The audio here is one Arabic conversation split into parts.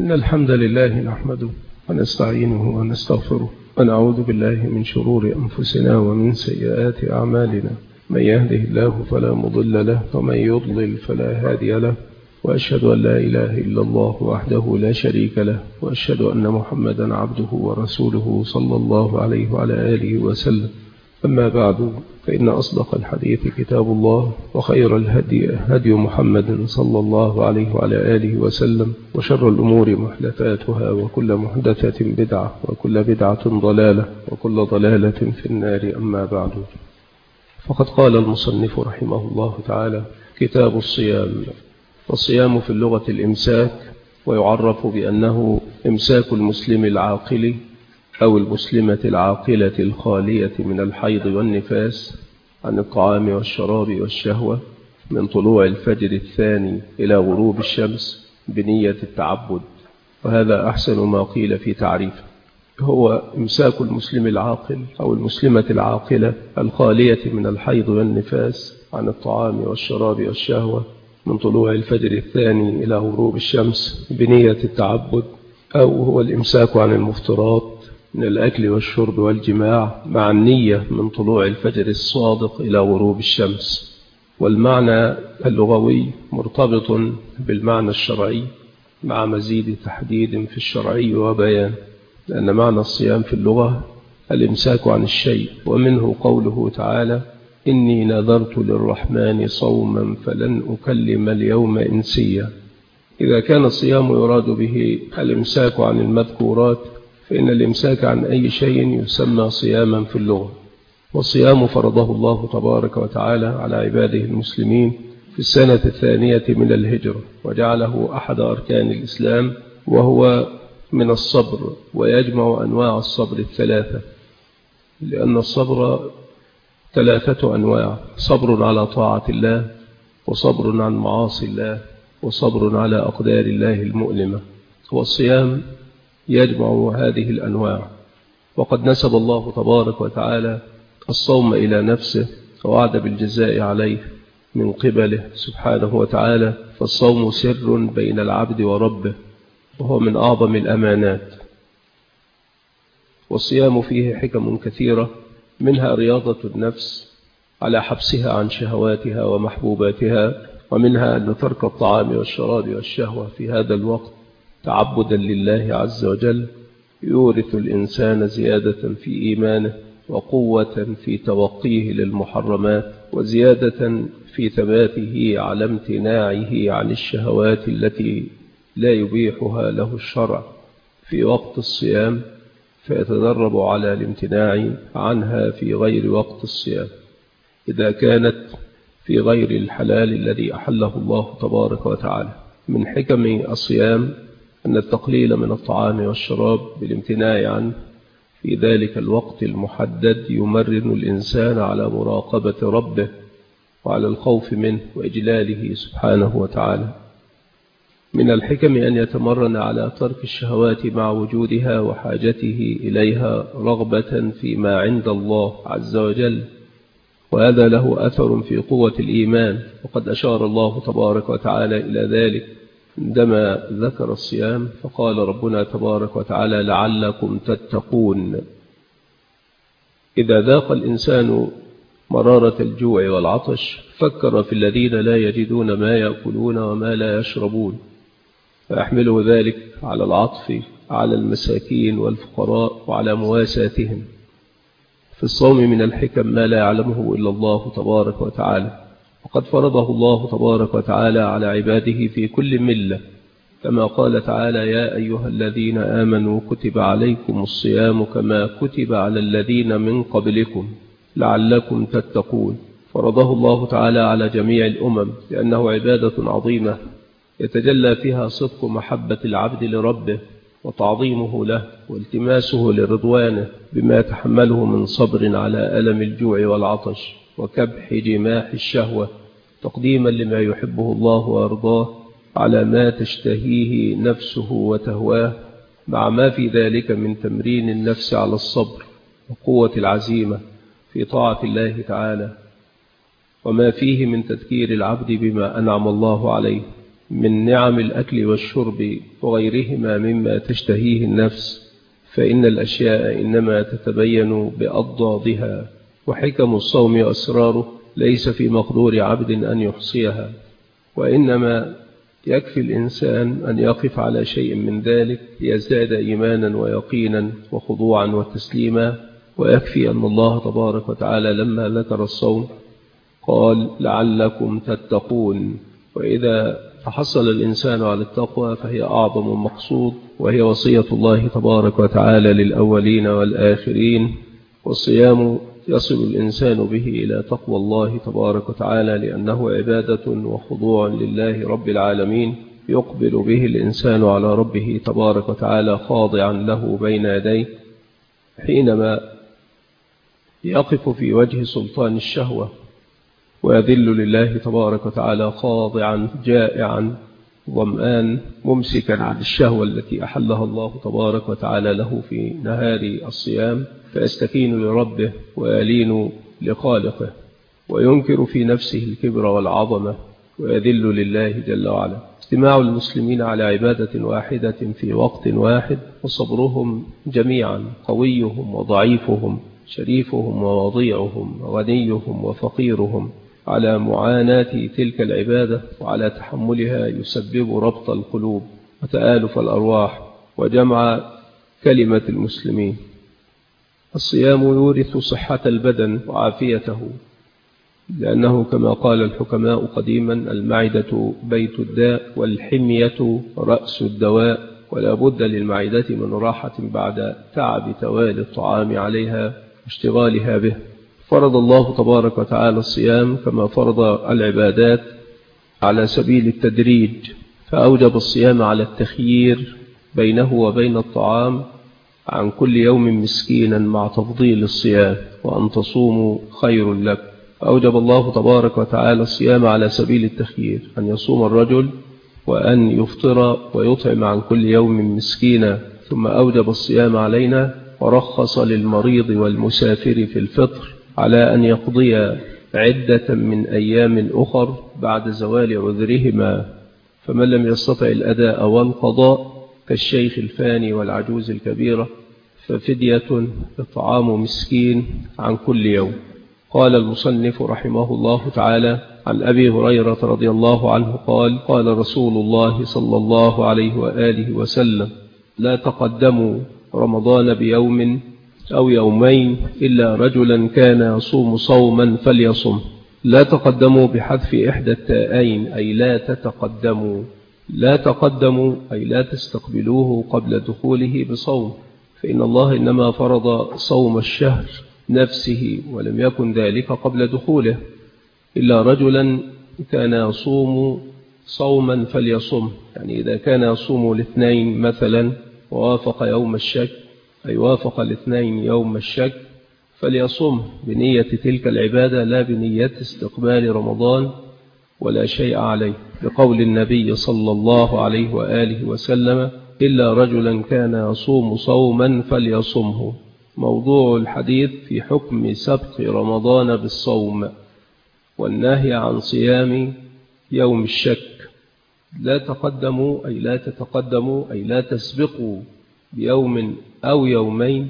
إن الحمد لله نحمده ونستعينه ونستغفره ونعوذ بالله من شرور أنفسنا ومن سيئات أعمالنا. من يهده الله فلا مضل له ومن يضلل فلا هادي له، وأشهد أن لا إله إلا الله وحده لا شريك له، وأشهد أن محمدا عبده ورسوله صلى الله عليه وعلى آله وسلم. أما بعد، فإن أصدق الحديث كتاب الله، وخير الهدي هدي محمد صلى الله عليه وعلى آله وسلم، وشر الأمور محدثاتها، وكل محدثة بدعة، وكل بدعة ضلالة، وكل ضلالة في النار. أما بعد، فقد قال المصنف رحمه الله تعالى: كتاب الصيام. والصيام في اللغة الإمساك، ويعرف بأنه إمساك المسلم العاقل أو المسلمة العاقلة الخالية من الحيض والنفاس عن الطعام والشراب والشهوة من طلوع الفجر الثاني إلى غروب الشمس بنية التعبد. وهذا أحسن ما قيل في تعريفه. هو إمساك المسلم العاقل أو المسلمة العاقلة الخالية من الحيض والنفاس عن الطعام والشراب والشهوة من طلوع الفجر الثاني إلى غروب الشمس بنية التعبد، أو هو الإمساك عن المفطرات من الأكل والشرب والجماع مع النية من طلوع الفجر الصادق إلى غروب الشمس. والمعنى اللغوي مرتبط بالمعنى الشرعي مع مزيد تحديد في الشرعي وبيان، لأن معنى الصيام في اللغة الإمساك عن الشيء، ومنه قوله تعالى: إني نذرت للرحمن صوما فلن أكلم اليوم إنسيا. إذا كان الصيام يراد به الإمساك عن المذكورات، فإن الإمساك عن أي شيء يسمى صياما في اللغة. والصيام فرضه الله تبارك وتعالى على عباده المسلمين في السنة الثانية من الهجرة، وجعله أحد أركان الإسلام، وهو من الصبر، ويجمع أنواع الصبر الثلاثة، لأن الصبر ثلاثة أنواع: صبر على طاعة الله، وصبر عن معاصي الله، وصبر على أقدار الله المؤلمة. والصيام يجمع هذه الأنواع، وقد نسب الله تبارك وتعالى الصوم إلى نفسه ووعد بالجزاء عليه من قبله سبحانه وتعالى. فالصوم سر بين العبد وربه، وهو من أعظم الأمانات. والصيام فيه حكم كثيرة، منها رياضة النفس على حبسها عن شهواتها ومحبوباتها، ومنها أن ترك الطعام والشراب والشهوة في هذا الوقت تعبدا لله عز وجل يورث الإنسان زيادة في إيمانه، وقوة في توقيه للمحرمات، وزيادة في ثباته على امتناعه عن الشهوات التي لا يبيحها له الشرع في وقت الصيام، فيتدرب على الامتناع عنها في غير وقت الصيام إذا كانت في غير الحلال الذي أحله الله تبارك وتعالى. من حكم الصيام أن التقليل من الطعام والشراب بالامتناع عنه في ذلك الوقت المحدد يمرن الإنسان على مراقبة ربه وعلى الخوف منه وإجلاله سبحانه وتعالى. من الحكم أن يتمرن على ترك الشهوات مع وجودها وحاجته إليها رغبة فيما عند الله عز وجل، وهذا له أثر في قوة الإيمان. وقد أشار الله تبارك وتعالى إلى ذلك عندما ذكر الصيام، فقال ربنا تبارك وتعالى: لعلكم تتقون. إذا ذاق الإنسان مرارة الجوع والعطش فكر في الذين لا يجدون ما يأكلون وما لا يشربون، فيحمله ذلك على العطف على المساكين والفقراء وعلى مواساتهم. في الصوم من الحكم ما لا يعلمه إلا الله تبارك وتعالى، وقد فرضه الله تبارك وتعالى على عباده في كل ملة، كما قال تعالى: يا أيها الذين آمنوا كتب عليكم الصيام كما كتب على الذين من قبلكم لعلكم تتقون. فرضه الله تعالى على جميع الأمم لأنه عبادة عظيمة يتجلى فيها صدق محبة العبد لربه وتعظيمه له والتماسه لرضوانه بما يتحمله من صبر على ألم الجوع والعطش وكبح جماح الشهوة، تقديما لما يحبه الله وأرضاه على ما تشتهيه نفسه وتهواه، مع ما في ذلك من تمرين النفس على الصبر وقوة العزيمة في طاعة الله تعالى، وما فيه من تذكير العبد بما أنعم الله عليه من نعم الأكل والشرب وغيرهما مما تشتهيه النفس، فإن الأشياء إنما تتبين بأضدادها، وحكم الصوم وأسراره ليس في مقدور عبد أن يحصيها، وإنما يكفي الإنسان أن يقف على شيء من ذلك ليزداد إيمانا ويقينا وخضوعا وتسليما. ويكفي أن الله تبارك وتعالى لما ذكر الصوم قال لعلكم تتقون، وإذا تحصل الإنسان على التقوى فهي أعظم مقصود، وهي وصية الله تبارك وتعالى للأولين والآخرين. والصيام يصل الإنسان به إلى تقوى الله تبارك وتعالى، لأنه عبادة وخضوع لله رب العالمين، يقبل به الإنسان على ربه تبارك وتعالى خاضعا له بين يديه، حينما يقف في وجه سلطان الشهوة ويذل لله تبارك وتعالى خاضعا جائعا ظمآن ممسكا عن الشهوة التي أحلها الله تبارك وتعالى له في نهار الصيام، فيستكين لربه ويلين لخالقه، وينكر في نفسه الكبر والعظمة ويذل لله جل وعلا. اجتماع المسلمين على عبادة واحدة في وقت واحد، وصبرهم جميعا، قويهم وضعيفهم، شريفهم ووضيعهم، غنيهم وفقيرهم، على معاناة تلك العبادة وعلى تحملها يسبب ربط القلوب وتآلف الأرواح وجمع كلمة المسلمين. الصيام يورث صحة البدن وعافيته، لأنه كما قال الحكماء قديما المعدة بيت الداء والحمية رأس الدواء، ولا بد للمعدة من راحة بعد تعب توالي الطعام عليها واشتغالها به. فرض الله تبارك وتعالى الصيام كما فرض العبادات على سبيل التدريج، فأوجب الصيام على التخيير بينه وبين الطعام عن كل يوم مسكينا مع تفضيل الصيام، وأن تصوموا خير لكم. أوجب الله تبارك وتعالى الصيام على سبيل التخيير، أن يصوم الرجل وأن يفطر ويطعم عن كل يوم مسكينا، ثم أوجب الصيام علينا ورخص للمريض والمسافر في الفطر على أن يقضي عدة من أيام أخر بعد زوال عذرهما، فمن لم يستطع الأداء والقضاء كالشيخ الفاني والعجوز الكبيرة ففدية إطعام مسكين عن كل يوم. قال المصنف رحمه الله تعالى عن أبي هريرة رضي الله عنه قال قال رسول الله صلى الله عليه وآله وسلم لا تقدموا رمضان بيوم أو يومين إلا رجلا كان يصوم صوما فليصم. لا تقدموا بحذف إحدى التاءين، أي لا تتقدموا. لا تقدموا أي لا تستقبلوه قبل دخوله بصوم، فإن الله إنما فرض صوم الشهر نفسه ولم يكن ذلك قبل دخوله. إلا رجلا كان يصوم صوما فليصم، يعني إذا كان يصوم الاثنين مثلا ووافق يوم الشك، أي وافق الاثنين يوم الشك، فليصم بنية تلك العبادة لا بنية استقبال رمضان ولا شيء عليه، لقول النبي صلى الله عليه وآله وسلم إلا رجلا كان يصوم صوما فليصمه. موضوع الحديث في حكم سبق رمضان بالصوم والنهي عن صيام يوم الشك. لا تقدموا أي لا تتقدموا أي لا تسبقوا بيوم أو يومين،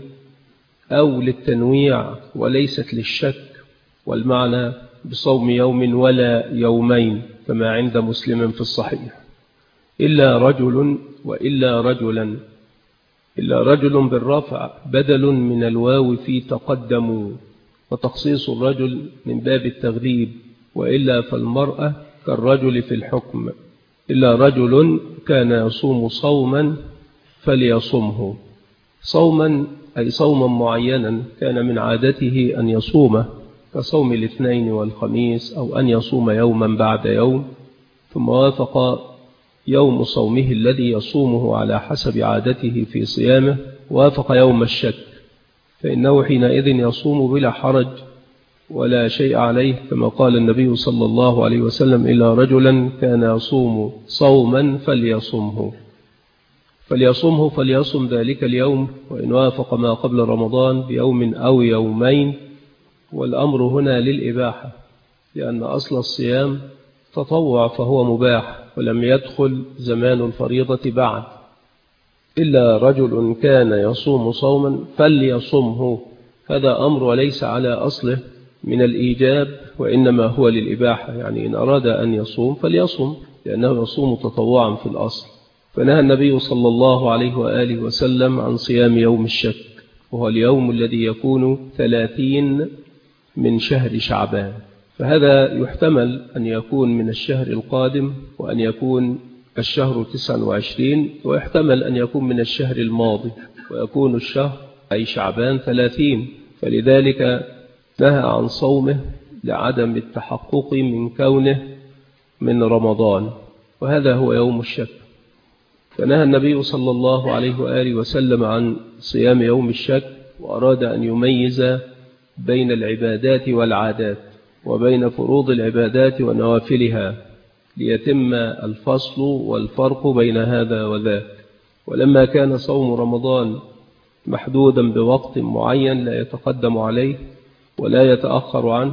أو للتنويع وليست للشك، والمعنى بصوم يوم ولا يومين كما عند مسلم في الصحيح. إلا رجل وإلا رجلا، إلا رجل بالرفع بدل من الواو في تقدموا، وتخصيص الرجل من باب التغليب، وإلا فالمرأة كالرجل في الحكم. إلا رجل كان يصوم صوما فليصمه. صوما أي صوما معينا كان من عادته أن يصومه، كصوم الاثنين والخميس، أو أن يصوم يوما بعد يوم، ثم وافق يوم صومه الذي يصومه على حسب عادته في صيامه وافق يوم الشك، فإنه حينئذ يصوم بلا حرج ولا شيء عليه، كما قال النبي صلى الله عليه وسلم إلا رجلا كان يصوم صوما فليصمه. فليصم ذلك اليوم، وإن وافق ما قبل رمضان بيوم أو يومين. والأمر هنا للإباحة، لأن أصل الصيام تطوع فهو مباح، ولم يدخل زمان الفريضة بعد، إلا رجل كان يصوم صوما فليصمه. هذا أمر وليس على أصله من الإيجاب، وإنما هو للإباحة، يعني إن أراد أن يصوم فليصوم، لأنه يصوم تطوعا في الأصل. فنهى النبي صلى الله عليه وآله وسلم عن صيام يوم الشك، وهو اليوم الذي يكون 30 من شهر شعبان. فهذا يحتمل أن يكون من الشهر القادم، وأن يكون الشهر 29، ويحتمل أن يكون من الشهر الماضي، ويكون الشهر أي شعبان 30. فلذلك نهى عن صومه لعدم التحقق من كونه من رمضان، وهذا هو يوم الشك. فنهى النبي صلى الله عليه وآله وسلم عن صيام يوم الشك، وأراد أن يميز بين العبادات والعادات، وبين فروض العبادات ونوافلها، ليتم الفصل والفرق بين هذا وذاك. ولما كان صوم رمضان محدودا بوقت معين لا يتقدم عليه ولا يتأخر عنه،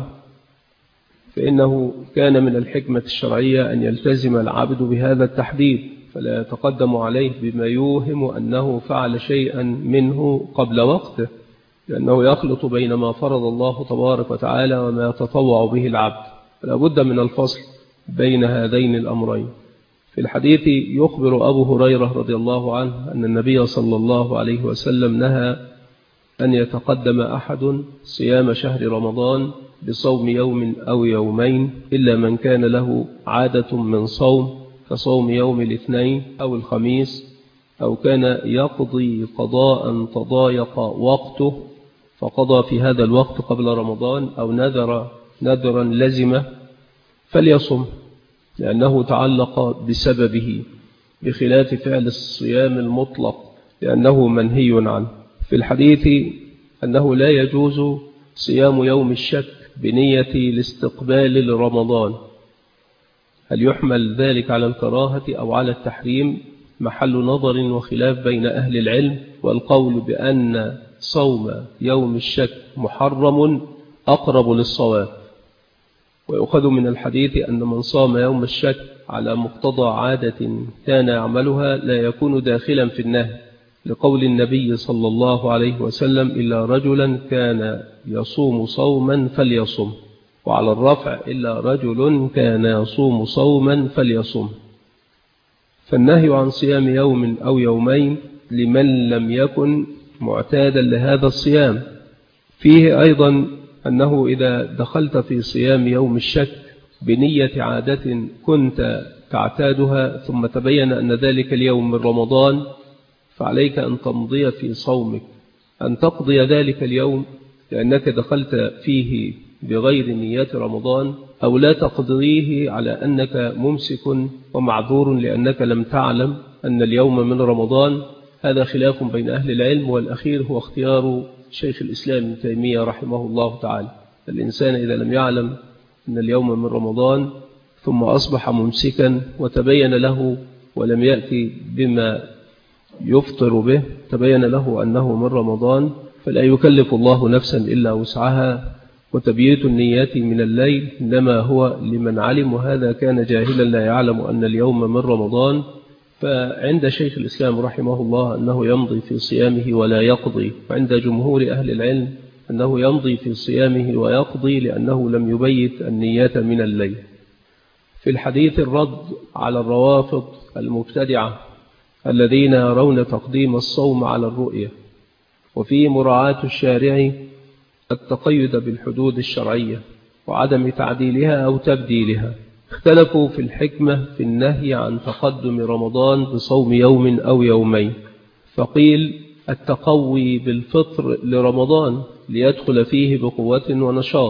فإنه كان من الحكمة الشرعية أن يلتزم العبد بهذا التحديد، فلا يتقدم عليه بما يوهم أنه فعل شيئا منه قبل وقته، لأنه يخلط بين ما فرض الله تبارك وتعالى وما يتطوع به العبد. فلا بد من الفصل بين هذين الأمرين. في الحديث يخبر أبو هريرة رضي الله عنه أن النبي صلى الله عليه وسلم نهى أن يتقدم أحد صيام شهر رمضان بصوم يوم أو يومين، إلا من كان له عادة من صوم، كصوم يوم الاثنين أو الخميس، أو كان يقضي قضاء تضايق وقته فقضى في هذا الوقت قبل رمضان، أو نذرا لزمه فليصم، لأنه تعلق بسببه، بخلاف فعل الصيام المطلق لأنه منهي عنه. في الحديث أنه لا يجوز صيام يوم الشك بنية الاستقبال لرمضان. هل يحمل ذلك على الكراهة أو على التحريم؟ محل نظر وخلاف بين أهل العلم، والقول بأن صوم يوم الشك محرم أقرب للصواب. ويؤخذ من الحديث أن من صام يوم الشك على مقتضى عادة كان يعملها لا يكون داخلا في النهي، لقول النبي صلى الله عليه وسلم: إلا رجلا كان يصوم صوما فليصم، وعلى الرفع: إلا رجل كان يصوم صوما فليصم. فالنهي عن صيام يوم أو يومين لمن لم يكن معتادا لهذا الصيام. فيه أيضا أنه إذا دخلت في صيام يوم الشك بنية عادة كنت تعتادها، ثم تبين أن ذلك اليوم من رمضان، فعليك أن تمضي في صومك، أن تقضي ذلك اليوم لأنك دخلت فيه بغير نية رمضان، أو لا تقضيه على أنك ممسك ومعذور لأنك لم تعلم أن اليوم من رمضان. هذا خلاف بين أهل العلم، والأخير هو اختيار شيخ الإسلام ابن تيمية رحمه الله تعالى. الإنسان إذا لم يعلم أن اليوم من رمضان ثم أصبح ممسكا وتبين له ولم يأتي بما يفطر به، تبين له أنه من رمضان، فلا يكلف الله نفسا إلا وسعها. وتبييت النيات من الليل إنما هو لمن علم، وهذا كان جاهلا لا يعلم أن اليوم من رمضان. فعند شيخ الإسلام رحمه الله أنه يمضي في صيامه ولا يقضي، وعند جمهور أهل العلم أنه يمضي في صيامه ويقضي لأنه لم يبيت النية من الليل. في الحديث الرد على الروافض المبتدعة الذين يرون تقديم الصوم على الرؤية، وفيه مراعاة الشارع التقيد بالحدود الشرعية وعدم تعديلها أو تبديلها. اختلفوا في الحكمة في النهي عن تقدم رمضان بصوم يوم أو يومين، فقيل التقوي بالفطر لرمضان ليدخل فيه بقوة ونشاط،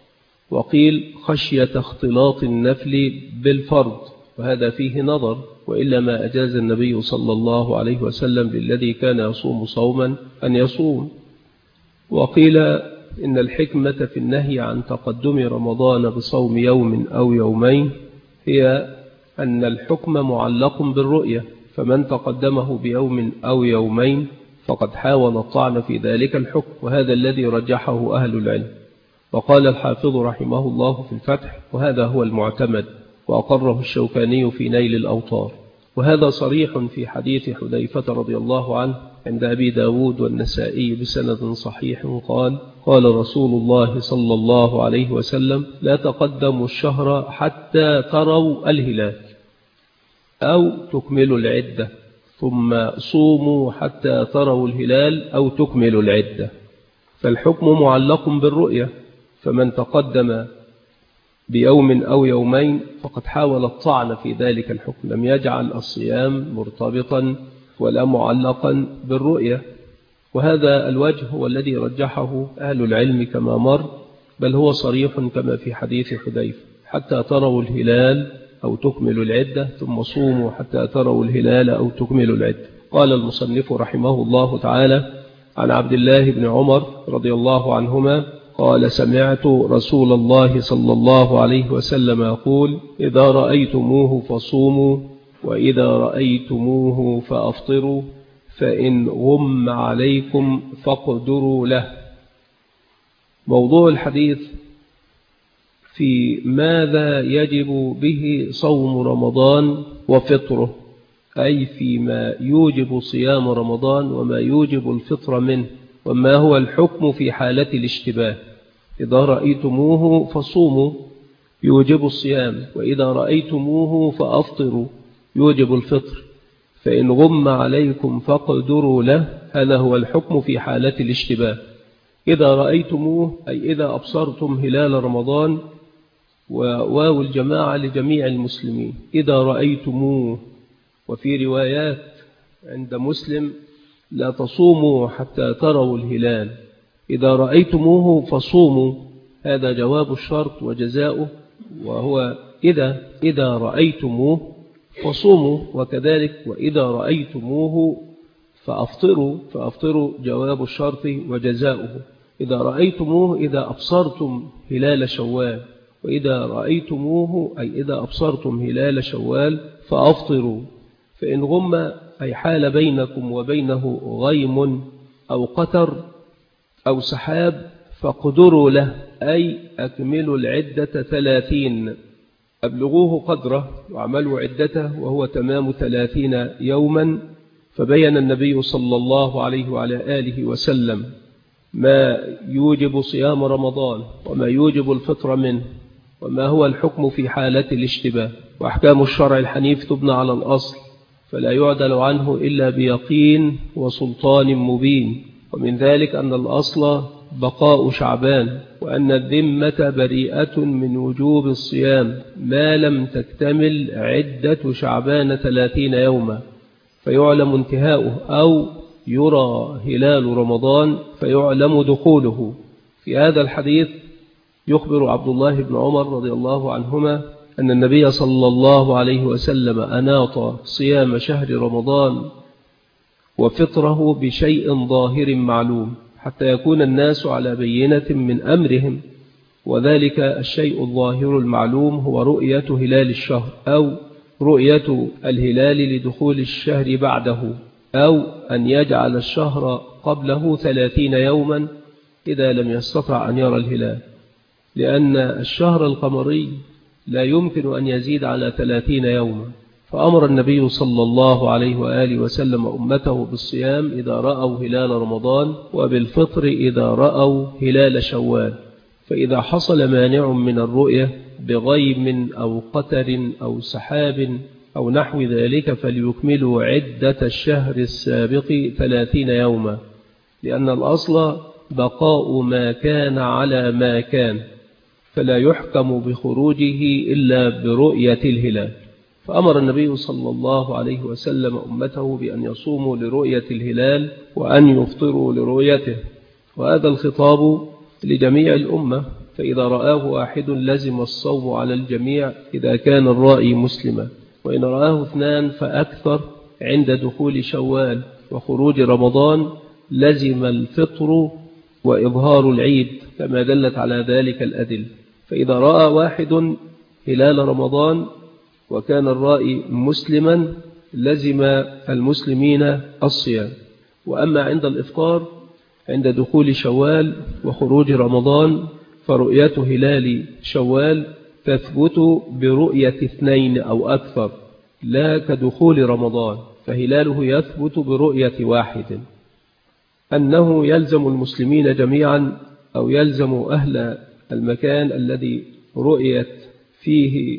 وقيل خشية اختلاط النفل بالفرض، وهذا فيه نظر، وإلا ما أجاز النبي صلى الله عليه وسلم للذي كان يصوم صوما أن يصوم. وقيل إن الحكمة في النهي عن تقدم رمضان بصوم يوم أو يومين هي أن الحكم معلق بالرؤية، فمن تقدمه بيوم أو يومين فقد حاول الطعن في ذلك الحكم، وهذا الذي رجحه أهل العلم. وقال الحافظ رحمه الله في الفتح: وهذا هو المعتمد، وأقره الشوكاني في نيل الأوطار. وهذا صريح في حديث حذيفة رضي الله عنه عند أبي داود والنسائي بسند صحيح قال: قال رسول الله صلى الله عليه وسلم: لا تقدموا الشهر حتى تروا الهلال، أو تكملوا العدة، ثم صوموا حتى تروا الهلال أو تكملوا العدة. فالحكم معلق بالرؤية، فمن تقدم بيوم أو يومين فقد حاول الطعن في ذلك الحكم، لم يجعل الصيام مرتبطا ولا معلقا بالرؤية. وهذا الوجه هو الذي رجحه أهل العلم كما مر، بل هو صريح كما في حديث حذيفة: حتى تروا الهلال أو تكملوا العدة، ثم صوموا حتى تروا الهلال أو تكملوا العدة. قال المصنف رحمه الله تعالى: عن عبد الله بن عمر رضي الله عنهما قال: سمعت رسول الله صلى الله عليه وسلم يقول: إذا رأيتموه فصوموا، وإذا رأيتموه فأفطروا، فإن غم عليكم فاقدروا له. موضوع الحديث في ماذا يجب به صوم رمضان وفطره، أي فيما يوجب صيام رمضان وما يوجب الفطر منه، وما هو الحكم في حالة الاشتباه. إذا رأيتموه فصوموا يوجب الصيام، وإذا رأيتموه فأفطروا يوجب الفطر، فإن غم عليكم فاقدروا له. هذا هو الحكم في حالة الاشتباه. إذا رأيتموه أي إذا أبصرتم هلال رمضان، وواو الجماعة لجميع المسلمين. إذا رأيتموه، وفي روايات عند مسلم: لا تصوموا حتى تروا الهلال. إذا رأيتموه فصوموا، هذا جواب الشرط وجزاؤه، وهو إذا رأيتموه فصوموا، وكذلك وإذا رأيتموه فأفطروا جواب الشرط وجزاؤه. إذا رأيتموه إذا أبصرتم هلال شوال، وإذا رأيتموه أي إذا أبصرتم هلال شوال فأفطروا. فإن غم أي حال بينكم وبينه غيم أو قتر أو سحاب فاقدروا له، أي أكملوا العدة 30، أبلغوه قدره وعملوا عدته، وهو تمام 30 يوما. فبين النبي صلى الله عليه وعلى آله وسلم ما يوجب صيام رمضان وما يوجب الفطر منه، وما هو الحكم في حالة الاشتباه. وأحكام الشرع الحنيف تبنى على الأصل، فلا يعدل عنه إلا بيقين وسلطان مبين. ومن ذلك أن الأصل بقاء شعبان، وأن الذمة بريئة من وجوب الصيام ما لم تكتمل عدة شعبان 30 يوما فيعلم انتهاؤه، أو يرى هلال رمضان فيعلم دخوله. في هذا الحديث يخبر عبد الله بن عمر رضي الله عنهما أن النبي صلى الله عليه وسلم أناط صيام شهر رمضان وفطره بشيء ظاهر معلوم، حتى يكون الناس على بينة من أمرهم. وذلك الشيء الظاهر المعلوم هو رؤية هلال الشهر، أو رؤية الهلال لدخول الشهر بعده، أو أن يجعل الشهر قبله 30 يوما إذا لم يستطع أن يرى الهلال، لأن الشهر القمري لا يمكن أن يزيد على 30 يوما. فأمر النبي صلى الله عليه وآله وسلم أمته بالصيام إذا رأوا هلال رمضان، وبالفطر إذا رأوا هلال شوال. فإذا حصل مانع من الرؤية بغيم أو قتر أو سحاب أو نحو ذلك فليكملوا عدة الشهر السابق 30 يوما، لأن الأصل بقاء ما كان على ما كان، فلا يحكم بخروجه إلا برؤية الهلال. فأمر النبي صلى الله عليه وسلم أمته بأن يصوموا لرؤية الهلال وأن يفطروا لرؤيته، وهذا الخطاب لجميع الأمة. فإذا رآه واحد لزم الصوم على الجميع إذا كان الرائي مسلما، وإن رآه 2 فأكثر عند دخول شوال وخروج رمضان لزم الفطر وإظهار العيد كما دلت على ذلك الأدلة. فإذا رأى واحد هلال رمضان وكان الرائي مسلما لزم المسلمين الصيام. وأما عند الإفطار عند دخول شوال وخروج رمضان فرؤية هلال شوال تثبت برؤية 2 أو أكثر، لا كدخول رمضان، فهلاله يثبت برؤية 1. أنه يلزم المسلمين جميعا أو يلزم أهل المكان الذي رؤيت فيه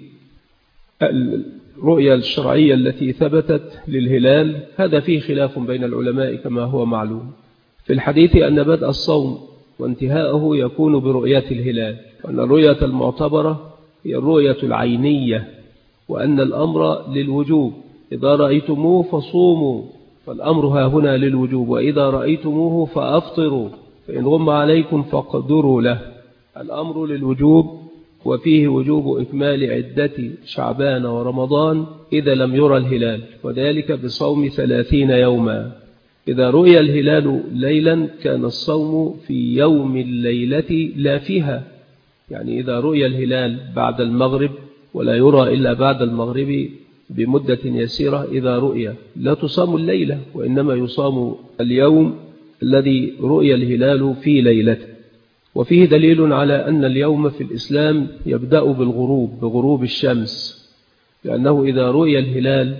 الرؤية الشرعية التي ثبتت للهلال، هذا فيه خلاف بين العلماء كما هو معلوم. في الحديث أن بدء الصوم وانتهاءه يكون برؤية الهلال، وأن الرؤية المعتبرة هي الرؤية العينية، وأن الأمر للوجوب، إذا رأيتموه فصوموا، فالأمر ها هنا للوجوب، وإذا رأيتموه فأفطروا، فإن غم عليكم فاقدروا له. الأمر للوجوب، وفيه وجوب إكمال عدة شعبان ورمضان إذا لم يرى الهلال، وذلك بصوم 30 يوما. إذا رؤي الهلال ليلا كان الصوم في يوم الليلة لا فيها، يعني إذا رؤي الهلال بعد المغرب ولا يرى إلا بعد المغرب بمدة يسيرة، إذا رؤي لا تصام الليلة، وإنما يصام اليوم الذي رؤي الهلال في ليلته. وفيه دليل على أن اليوم في الإسلام يبدأ بغروب الشمس، لأنه إذا رؤي الهلال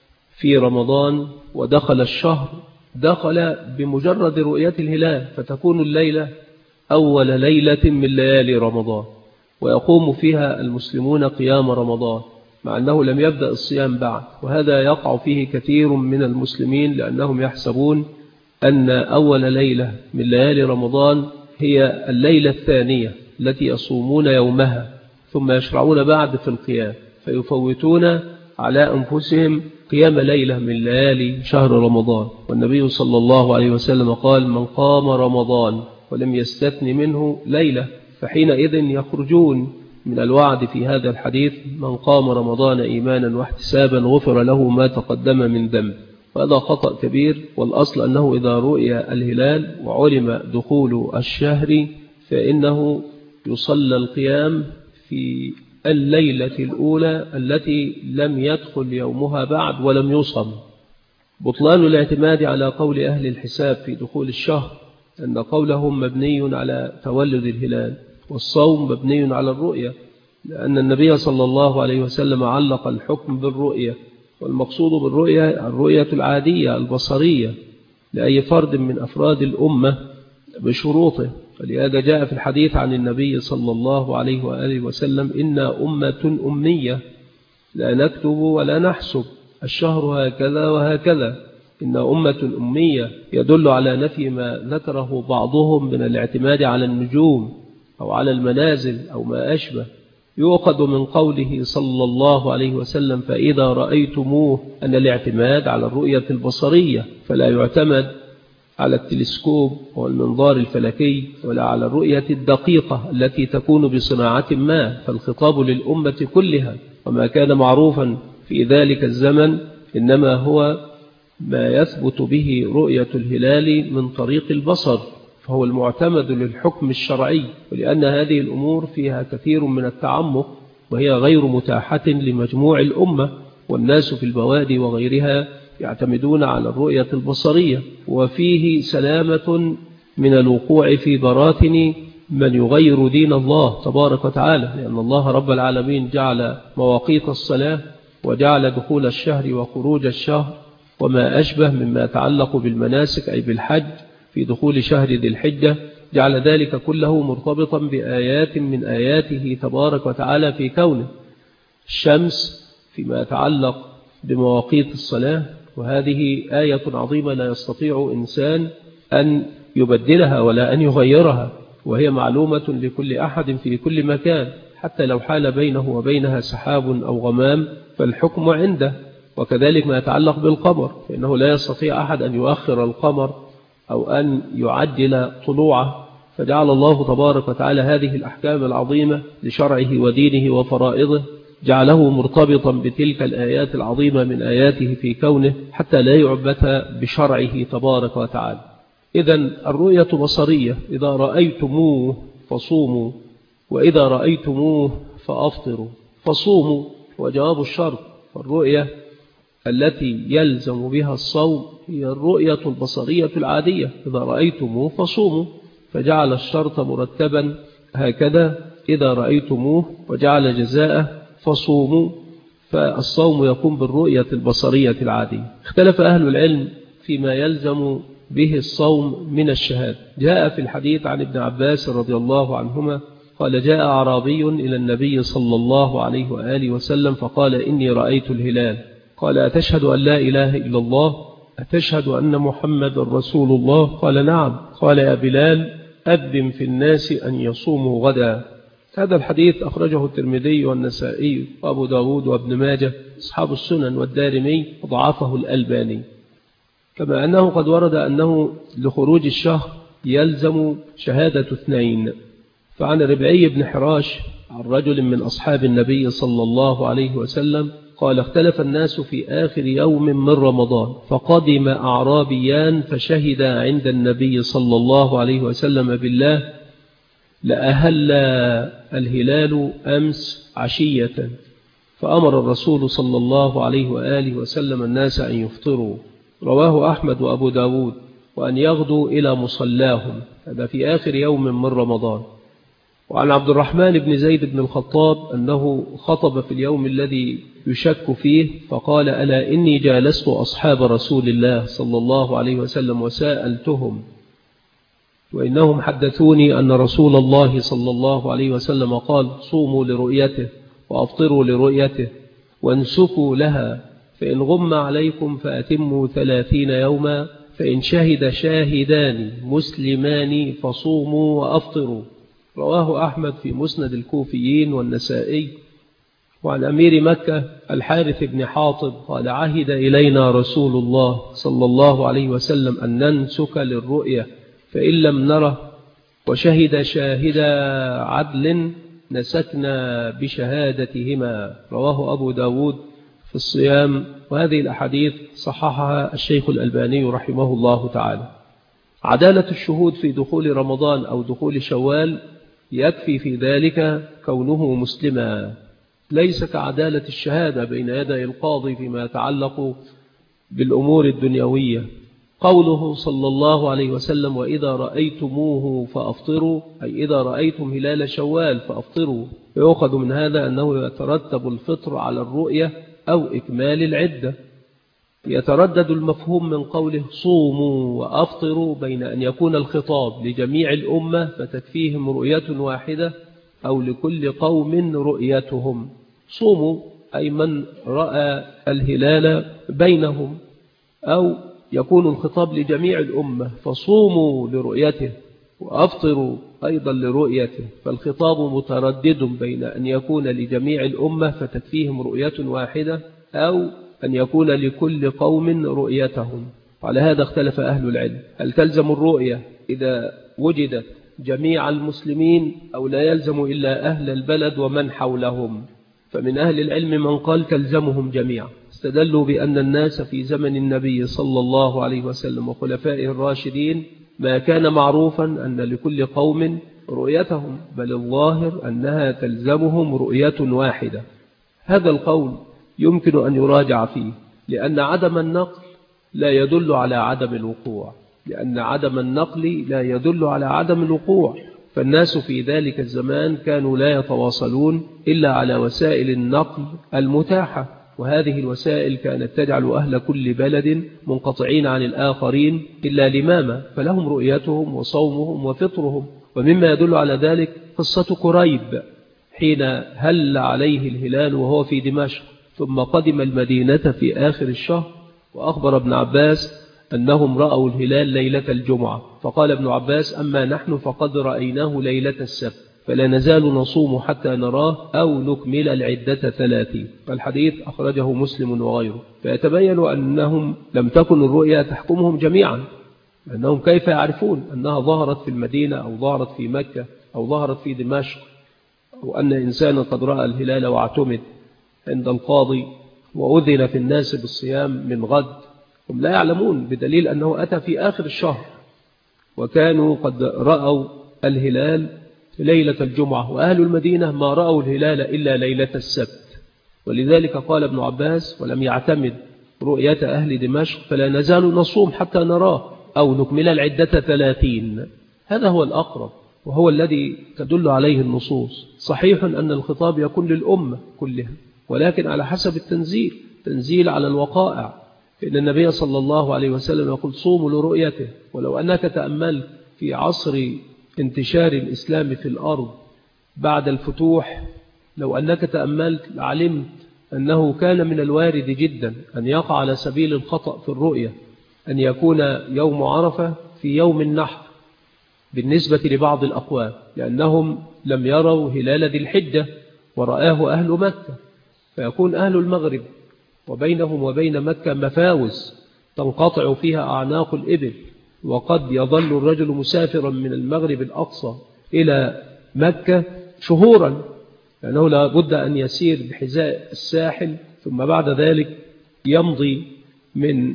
في رمضان ودخل الشهر دخل بمجرد رؤية الهلال، فتكون الليلة أول ليلة من ليالي رمضان، ويقوم فيها المسلمون قيام رمضان مع أنه لم يبدأ الصيام بعد. وهذا يقع فيه كثير من المسلمين، لأنهم يحسبون أن أول ليلة من ليالي رمضان هي الليلة الثانية التي يصومون يومها، ثم يشرعون بعد في القيام، فيفوتون على أنفسهم قيام ليلة من ليالي شهر رمضان. والنبي صلى الله عليه وسلم قال: من قام رمضان ولم يستثن منه ليلة فحينئذ يخرجون من الوعد في هذا الحديث: من قام رمضان إيمانا واحتسابا غفر له ما تقدم من ذنب. وهذا خطأ كبير، والأصل أنه إذا رؤي الهلال وعلم دخول الشهر فإنه يصلى القيام في الليلة الأولى التي لم يدخل يومها بعد ولم يصم. بطلان الاعتماد على قول أهل الحساب في دخول الشهر أن قولهم مبني على تولد الهلال، والصوم مبني على الرؤية، لأن النبي صلى الله عليه وسلم علق الحكم بالرؤية، والمقصود بالرؤية الرؤية العادية البصرية لأي فرد من أفراد الأمة بشروطه. ولهذا جاء في الحديث عن النبي صلى الله عليه وآله وسلم: إنا أمة أمية لا نكتب ولا نحسب، الشهر هكذا وهكذا. إن أمة أمية يدل على نفي ما ذكره بعضهم من الاعتماد على النجوم أو على المنازل أو ما أشبه. يؤخذ من قوله صلى الله عليه وسلم: فإذا رأيتموه، أن الاعتماد على الرؤية البصرية، فلا يعتمد على التلسكوب والمنظار الفلكي ولا على الرؤية الدقيقة التي تكون بصناعة ما، فالخطاب للأمة كلها، وما كان معروفا في ذلك الزمن إنما هو ما يثبت به رؤية الهلال من طريق البصر، فهو المعتمد للحكم الشرعي. ولأن هذه الأمور فيها كثير من التعمق، وهي غير متاحة لمجموع الأمة، والناس في البوادي وغيرها يعتمدون على الرؤية البصرية، وفيه سلامة من الوقوع في براثن من يغير دين الله تبارك وتعالى، لأن الله رب العالمين جعل مواقيت الصلاة، وجعل دخول الشهر وخروج الشهر وما أشبه مما يتعلق بالمناسك أي بالحج في دخول شهر ذي الحجة، جعل ذلك كله مرتبطا بآيات من آياته تبارك وتعالى في كونه. الشمس فيما يتعلق بمواقيت الصلاة، وهذه آية عظيمة لا يستطيع إنسان أن يبدلها ولا أن يغيرها، وهي معلومة لكل أحد في كل مكان، حتى لو حال بينه وبينها سحاب أو غمام فالحكم عنده. وكذلك ما يتعلق بالقمر، فإنه لا يستطيع أحد أن يؤخر القمر أو أن يعجل طلوعه، فجعل الله تبارك وتعالى هذه الأحكام العظيمة لشرعه ودينه وفرائضه، جعله مرتبطا بتلك الآيات العظيمة من آياته في كونه، حتى لا يعبث بشرعه تبارك وتعالى. إذن الرؤية بصرية: إذا رأيتموه فصوموا، وإذا رأيتموه فأفطروا. فصوموا وجواب الشرط، والرؤية التي يلزم بها الصوم هي الرؤية البصرية العادية: إذا رأيتموه فصوموا، فجعل الشرط مرتبا هكذا إذا رأيتموه، وجعل جزاءه فصوموا، فالصوم يقوم بالرؤية البصرية العادية. اختلف أهل العلم فيما يلزم به الصوم من الشهادة. جاء في الحديث عن ابن عباس رضي الله عنهما قال: جاء أعرابي إلى النبي صلى الله عليه وآله وسلم فقال: إني رأيت الهلال. قال: أتشهد أن لا إله إلا الله؟ أتشهد أن محمد رسول الله؟ قال: نعم. قال: يا بلال أذن في الناس أن يصوموا غدا. هذا الحديث أخرجه الترمذي والنسائي وأبو داود وابن ماجه أصحاب السنن والدارمي، وضعفه الألباني. كما أنه قد ورد أنه لخروج الشهر يلزم شهادة اثنين. فعن ربعي بن حراش عن رجل من أصحاب النبي صلى الله عليه وسلم قال: اختلف الناس في آخر يوم من رمضان، فقدم أعرابيان فشهدا عند النبي صلى الله عليه وسلم بالله: لأهل الهلال أمس عشية. فأمر الرسول صلى الله عليه وآله وسلم الناس أن يفطروا. رواه أحمد وأبو داود. وأن يغدوا إلى مصلاهم، هذا في آخر يوم من رمضان. وعن عبد الرحمن بن زيد بن الخطاب أنه خطب في اليوم الذي يشك فيه فقال: ألا إني جالست أصحاب رسول الله صلى الله عليه وسلم وسألتهم، وإنهم حدثوني أن رسول الله صلى الله عليه وسلم قال: صوموا لرؤيته وأفطروا لرؤيته وانسكوا لها، فإن غم عليكم فأتموا 30 يوما، فإن شهد شاهدان مسلمان فصوموا وأفطروا. رواه أحمد في مسند الكوفيين والنسائي. وعن أمير مكة الحارث بن حاطب قال: عهد إلينا رسول الله صلى الله عليه وسلم أن ننسك للرؤية، فإن لم نره وشهد شاهد عدل نسكنا بشهادتهما. رواه أبو داود في الصيام. وهذه الأحاديث صححها الشيخ الألباني رحمه الله تعالى. عدالة الشهود في دخول رمضان أو دخول شوال يكفي في ذلك كونه مسلما، ليس كعدالة الشهادة بين يدي القاضي فيما يتعلق بالأمور الدنيوية. قوله صلى الله عليه وسلم: وإذا رأيتموه فأفطروا، أي إذا رأيتم هلال شوال فأفطروا. يؤخذ من هذا أنه يترتب الفطر على الرؤية أو إكمال العدة. يتردد المفهوم من قوله صوموا وأفطروا بين أن يكون الخطاب لجميع الأمة فتكفيهم رؤية واحدة، أو لكل قوم رؤيتهم. صوموا أي من رأى الهلال بينهم، أو يكون الخطاب لجميع الأمة فصوموا لرؤيته، وأفطروا أيضا لرؤيته، فالخطاب متردد بين أن يكون لجميع الأمة فتكفيهم رؤية واحدة، أو أن يكون لكل قوم رؤيتهم. على هذا اختلف أهل العلم: هل تلزم الرؤية إذا وجدت جميع المسلمين، أو لا يلزم إلا أهل البلد ومن حولهم؟ فمن أهل العلم من قال تلزمهم جميعا، استدلوا بأن الناس في زمن النبي صلى الله عليه وسلم وخلفائه الراشدين ما كان معروفا أن لكل قوم رؤيتهم، بل الظاهر أنها تلزمهم رؤية واحدة. هذا القول يمكن أن يراجع فيه، لأن عدم النقل لا يدل على عدم الوقوع، فالناس في ذلك الزمان كانوا لا يتواصلون إلا على وسائل النقل المتاحة، وهذه الوسائل كانت تجعل أهل كل بلد منقطعين عن الآخرين إلا لماما، فلهم رؤيتهم وصومهم وفطرهم. ومما يدل على ذلك قصة قريب حين هل عليه الهلال وهو في دمشق، ثم قدم المدينة في آخر الشهر، وأخبر ابن عباس أنهم رأوا الهلال ليلة الجمعة، فقال ابن عباس: أما نحن فقد رأيناه ليلة السبت، فلا نزال نصوم حتى نراه أو نكمل العدة 30. فالحديث أخرجه مسلم وغيره. فيتبين أنهم لم تكن الرؤيا تحكمهم جميعا، لأنهم كيف يعرفون أنها ظهرت في المدينة أو ظهرت في مكة أو ظهرت في دمشق، أو أن إنسانا قد رأى الهلال واعتمد عند القاضي وأذن في الناس بالصيام من غد؟ هم لا يعلمون، بدليل أنه أتى في آخر الشهر، وكانوا قد رأوا الهلال ليلة الجمعة، وأهل المدينة ما رأوا الهلال إلا ليلة السبت. ولذلك قال ابن عباس: ولم يعتمد رؤية أهل دمشق، فلا نزال نصوم حتى نراه أو نكمل العدة 30. هذا هو الأقرب، وهو الذي تدل عليه النصوص. صحيح أن الخطاب يكون للأمة كلها، ولكن على حسب تنزيل على الوقائع. فإن النبي صلى الله عليه وسلم يقول صوموا لرؤيته. ولو أنك تأملت في عصر انتشار الإسلام في الأرض بعد الفتوح، لو أنك تأملت لعلمت أنه كان من الوارد جدا أن يقع على سبيل الخطأ في الرؤية أن يكون يوم عرفة في يوم النحر بالنسبة لبعض الأقوام، لأنهم لم يروا هلال ذي الحجة ورآه أهل مكة، فيكون أهل المغرب وبينهم وبين مكة مفاوز تنقطع فيها أعناق الإبل، وقد يظل الرجل مسافرا من المغرب الأقصى إلى مكة شهورا، لأنه لا بد أن يسير بحذاء الساحل، ثم بعد ذلك يمضي من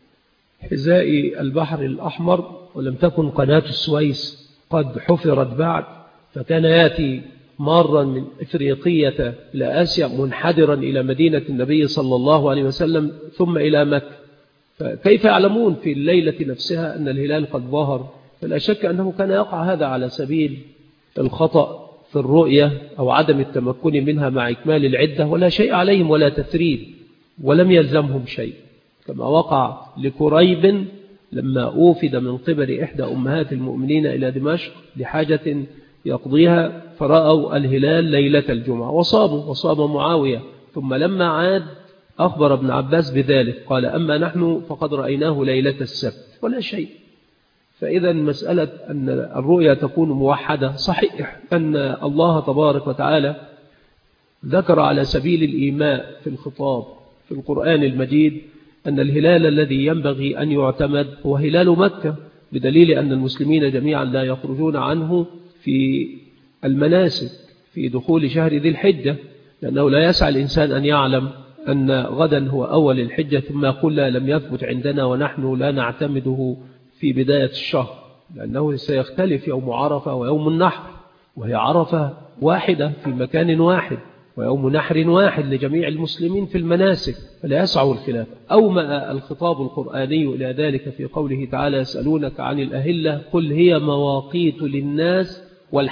حذاء البحر الأحمر، ولم تكن قناة السويس قد حفرت بعد، فكان يأتي مارا من إفريقية إلى آسيا منحدرا إلى مدينة النبي صلى الله عليه وسلم ثم إلى مكة. فكيف يعلمون في الليلة نفسها أن الهلال قد ظهر؟ فلا شك أنه كان يقع هذا على سبيل الخطأ في الرؤية أو عدم التمكن منها مع إكمال العدة، ولا شيء عليهم ولا تثريب، ولم يلزمهم شيء، كما وقع لكريب لما أوفد من قبل إحدى أمهات المؤمنين إلى دمشق لحاجة يقضيها، فرأوا الهلال ليلة الجمعة وصام معاوية، ثم لما عاد أخبر ابن عباس بذلك، قال أما نحن فقد رأيناه ليلة السبت ولا شيء. فإذا مسألة أن الرؤيا تكون موحدة، صحيح أن الله تبارك وتعالى ذكر على سبيل الإيماء في الخطاب في القرآن المجيد أن الهلال الذي ينبغي أن يعتمد هو هلال مكة، بدليل أن المسلمين جميعا لا يخرجون عنه في المناسك في دخول شهر ذي الحجة، لأنه لا يسعى الإنسان أن يعلم أن غدا هو أول الحجة ثم يقول لا لم يثبت عندنا ونحن لا نعتمده في بداية الشهر، لأنه سيختلف يوم عرفة ويوم النحر، وهي عرفة واحدة في مكان واحد ويوم نحر واحد لجميع المسلمين في المناسك، فلا يسعى الخلاف. أومأ الخطاب القرآني إلى ذلك في قوله تعالى يسألونك عن الأهلة قل هي مواقيت للناس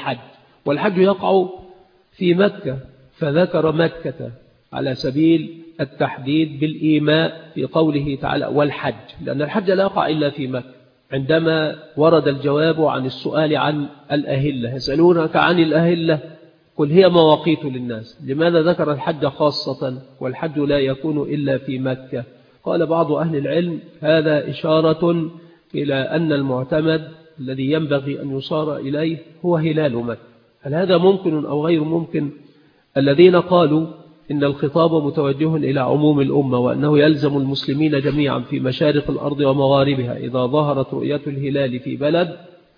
والحج يقع في مكة، فذكر مكة على سبيل التحديد بالإيماء في قوله تعالى والحج، لأن الحج لا يقع إلا في مكة. عندما ورد الجواب عن السؤال عن الأهلة يسألونك عن الأهلة قل هي مواقيت للناس، لماذا ذكر الحج خاصة والحج لا يكون إلا في مكة؟ قال بعض أهل العلم هذا إشارة إلى أن المعتمد الذي ينبغي أن يصار إليه هو هلال مكة. هل هذا ممكن أو غير ممكن؟ الذين قالوا إن الخطاب متوجه إلى عموم الأمة وأنه يلزم المسلمين جميعا في مشارق الأرض ومغاربها إذا ظهرت رؤية الهلال في بلد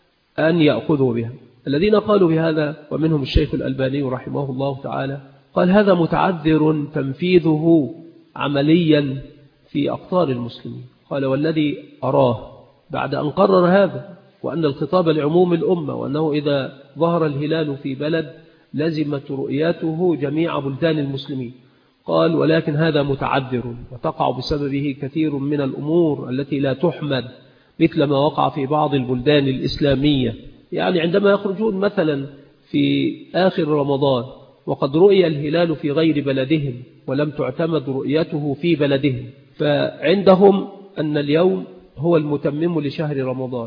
أن يأخذوا بها. الذين قالوا بهذا ومنهم الشيخ الألباني رحمه الله تعالى قال هذا متعذر تنفيذه عمليا في أقطار المسلمين. قال والذي أراه بعد أن قرر هذا وأن الخطاب لعموم الأمة وأنه إذا ظهر الهلال في بلد لزمت رؤيته جميع بلدان المسلمين، قال ولكن هذا متعذر وتقع بسببه كثير من الأمور التي لا تحمد، مثل ما وقع في بعض البلدان الإسلامية، يعني عندما يخرجون مثلا في آخر رمضان وقد رؤي الهلال في غير بلدهم ولم تعتمد رؤيته في بلدهم، فعندهم أن اليوم هو المتمم لشهر رمضان،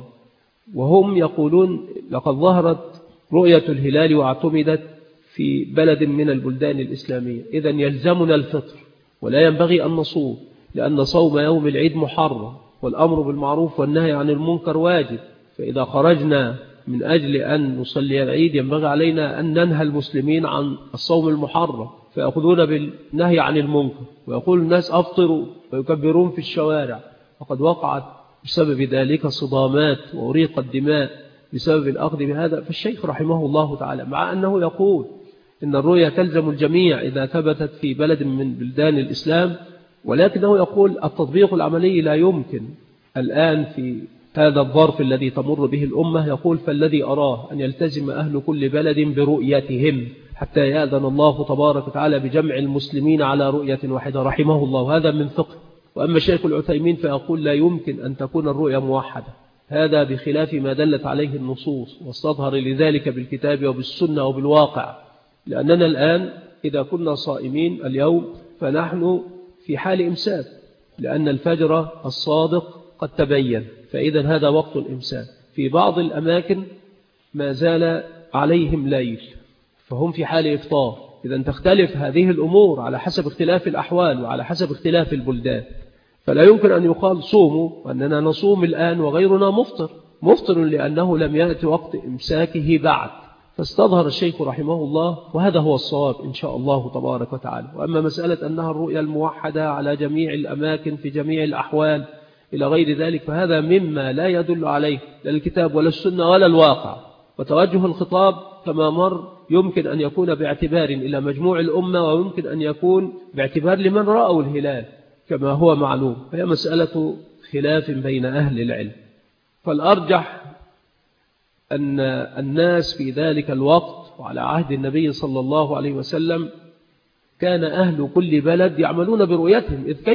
وهم يقولون لقد ظهرت رؤية الهلال واعتمدت في بلد من البلدان الإسلامية، إذن يلزمنا الفطر ولا ينبغي أن نصوم، لأن صوم يوم العيد محرم والأمر بالمعروف والنهي عن المنكر واجب، فإذا خرجنا من أجل أن نصلي العيد ينبغي علينا أن ننهى المسلمين عن الصوم المحرم، فيأخذون بالنهي عن المنكر ويقول الناس أفطروا ويكبرون في الشوارع، وقد وقعت بسبب ذلك صدامات وأريق الدماء بسبب الأخذ بهذا. فالشيخ رحمه الله تعالى مع أنه يقول إن الرؤية تلزم الجميع إذا ثبتت في بلد من بلدان الإسلام، ولكنه يقول التطبيق العملي لا يمكن الآن في هذا الظرف الذي تمر به الأمة. يقول فالذي أراه أن يلتزم أهل كل بلد برؤيتهم حتى يأذن الله تبارك وتعالى بجمع المسلمين على رؤية واحدة رحمه الله، هذا من فقه. وأما الشيخ العثيمين فيقول لا يمكن أن تكون الرؤية موحدة، هذا بخلاف ما دلت عليه النصوص، واستظهر لذلك بالكتاب وبالسنة وبالواقع. لأننا الآن إذا كنا صائمين اليوم فنحن في حال إمساك، لأن الفجر الصادق قد تبين، فإذا هذا وقت الإمساك. في بعض الأماكن ما زال عليهم ليل فهم في حال إفطار. إذا تختلف هذه الأمور على حسب اختلاف الأحوال وعلى حسب اختلاف البلدان، فلا يمكن أن يقال صوموا وأننا نصوم الآن وغيرنا مفطر لأنه لم يأتي وقت إمساكه بعد. فاستظهر الشيخ رحمه الله، وهذا هو الصواب إن شاء الله تبارك وتعالى. وأما مسألة أنها الرؤية الموحدة على جميع الأماكن في جميع الأحوال إلى غير ذلك، فهذا مما لا يدل عليه لا الكتاب ولا السنة ولا الواقع. وتوجه الخطاب كما مر يمكن أن يكون باعتبار إلى مجموع الأمة، ويمكن أن يكون باعتبار لمن رأوا الهلال كما هو معلوم، فهي مسألة خلاف بين أهل العلم. فالأرجح أن الناس في ذلك الوقت وعلى عهد النبي صلى الله عليه وسلم كان أهل كل بلد يعملون برؤيتهم، إذ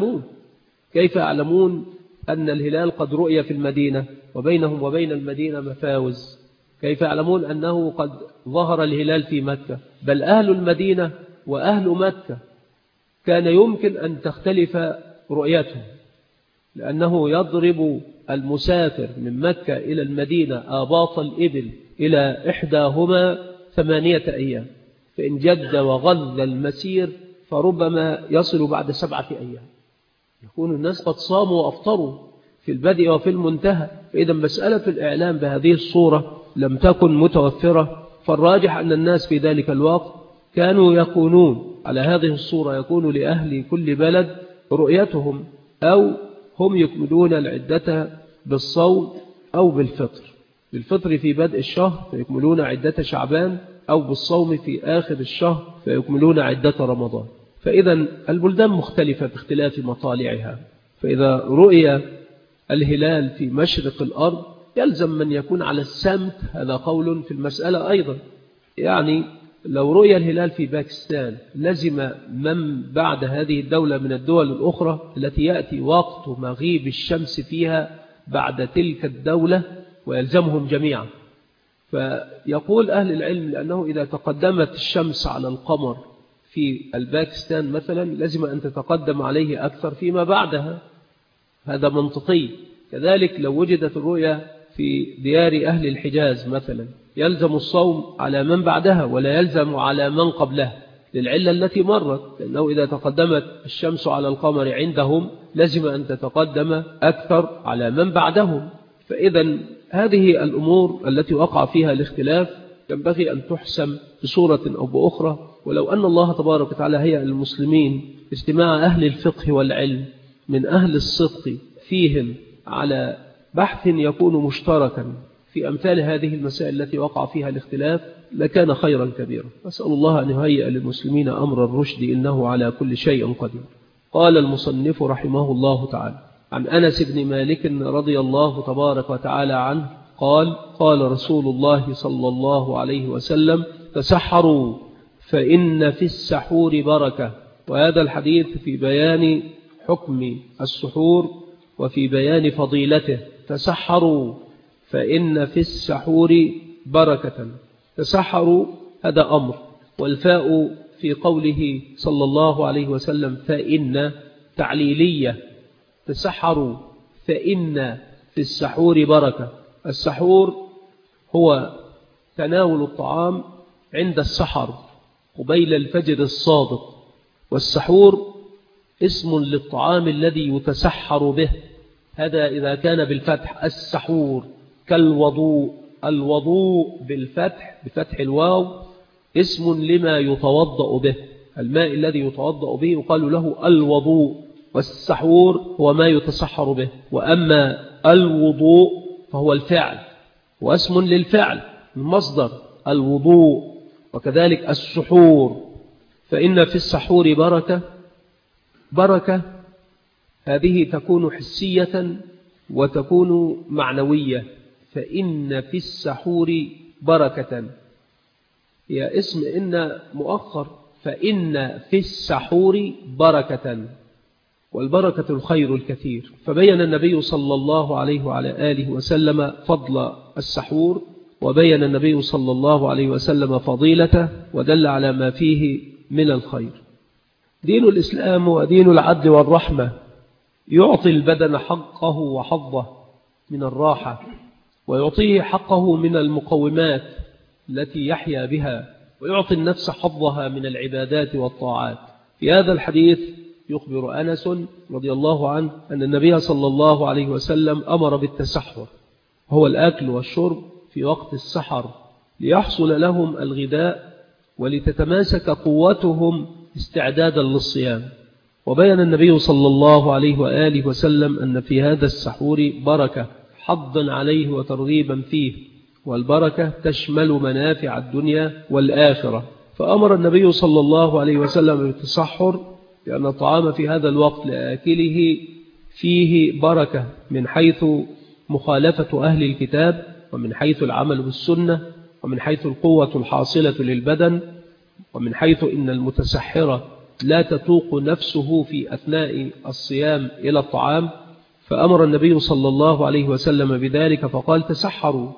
كيف يعلمون أن الهلال قد رؤي في المدينة وبينهم وبين المدينة مفاوز؟ كيف يعلمون أنه قد ظهر الهلال في مكة؟ بل أهل المدينة وأهل مكة كان يمكن أن تختلف رؤيتهم، لأنه يضرب المسافر من مكة إلى المدينة آباط الإبل إلى إحداهما 8 أيام، فإن جد وغل المسير فربما يصل بعد 7 أيام. يكون الناس قد صاموا وأفطروا في البدء وفي المنتهى. فإذا مسألة الإعلام بهذه الصورة لم تكن متوفرة، فالراجح أن الناس في ذلك الوقت كانوا يكونون على هذه الصورة، يكون لأهل كل بلد رؤيتهم، أو هم يكملون العدة بالصوم أو بالفطر في بدء الشهر فيكملون عدة شعبان، أو بالصوم في آخر الشهر فيكملون عدة رمضان. فإذا البلدان مختلفة باختلاف مطالعها. فإذا رؤية الهلال في مشرق الأرض يلزم من يكون على السمت، هذا قول في المسألة أيضا. يعني لو رؤية الهلال في باكستان لزم من بعد هذه الدولة من الدول الأخرى التي يأتي وقت مغيب الشمس فيها بعد تلك الدولة ويلزمهم جميعا. فيقول أهل العلم لأنه إذا تقدمت الشمس على القمر في الباكستان مثلا لازم أن تتقدم عليه أكثر فيما بعدها، هذا منطقي. كذلك لو وجدت الرؤية في ديار أهل الحجاز مثلا يلزم الصوم على من بعدها ولا يلزم على من قبله، للعلة التي مرت، لأنه إذا تقدمت الشمس على القمر عندهم لازم أن تتقدم أكثر على من بعدهم. فإذا هذه الأمور التي وقع فيها الاختلاف ينبغي أن تحسم بصورة أو بأخرى. ولو أن الله تبارك وتعالى هيأ المسلمين اجتماع أهل الفقه والعلم من أهل الصدق فيهم على بحث يكون مشتركا في أمثال هذه المسائل التي وقع فيها الاختلاف لكان خيرا كبيرا. أسأل الله أن يهيئ للمسلمين أمر الرشد إنه على كل شيء قدير. قال المصنف رحمه الله تعالى عن أنس بن مالك رضي الله تبارك وتعالى عنه قال قال رسول الله صلى الله عليه وسلم تسحروا فإن في السحور بركة. وهذا الحديث في بيان حكم السحور وفي بيان فضيلته. تسحروا فإن في السحور بركة. تسحروا هذا أمر، والفاء في قوله صلى الله عليه وسلم فإن تعليلية. تسحروا فإن في السحور بركة. السحور هو تناول الطعام عند السحر قبيل الفجر الصادق، والسحور اسم للطعام الذي يتسحر به. هذا إذا كان بالفتح السحور كالوضوء. الوضوء بالفتح بفتح الواو اسم لما يتوضأ به، الماء الذي يتوضأ به يقال له الوضوء، والسحور هو ما يتسحر به. وأما الوضوء فهو الفعل واسم للفعل المصدر الوضوء. وكذلك السحور فإن في السحور بركة. بركة هذه تكون حسية وتكون معنوية. فإن في السحور بركة هي اسم إن مؤخر، فإن في السحور بركة. والبركة الخير الكثير. فبين النبي صلى الله عليه وعلى آله وسلم فضل السحور، وبين النبي صلى الله عليه وسلم فضيلته، ودل على ما فيه من الخير. دين الإسلام ودين العدل والرحمة يعطي البدن حقه وحظه من الراحة، ويعطيه حقه من المقومات التي يحيا بها، ويعطي النفس حظها من العبادات والطاعات. في هذا الحديث يخبر أنس رضي الله عنه أن النبي صلى الله عليه وسلم أمر بالتسحر، هو الأكل والشرب في وقت السحر، ليحصل لهم الغذاء ولتتماسك قوتهم استعدادا للصيام. وبين النبي صلى الله عليه وآله وسلم أن في هذا السحور بركة حظا عليه وترغيبا فيه، والبركة تشمل منافع الدنيا والآخرة. فأمر النبي صلى الله عليه وسلم بالتسحر لأن الطعام في هذا الوقت لآكله فيه بركة، من حيث مخالفة أهل الكتاب، ومن حيث العمل بالسنة، ومن حيث القوة الحاصلة للبدن، ومن حيث إن المتسحرة لا تتوق نفسه في أثناء الصيام إلى الطعام. فأمر النبي صلى الله عليه وسلم بذلك فقال تسحروا.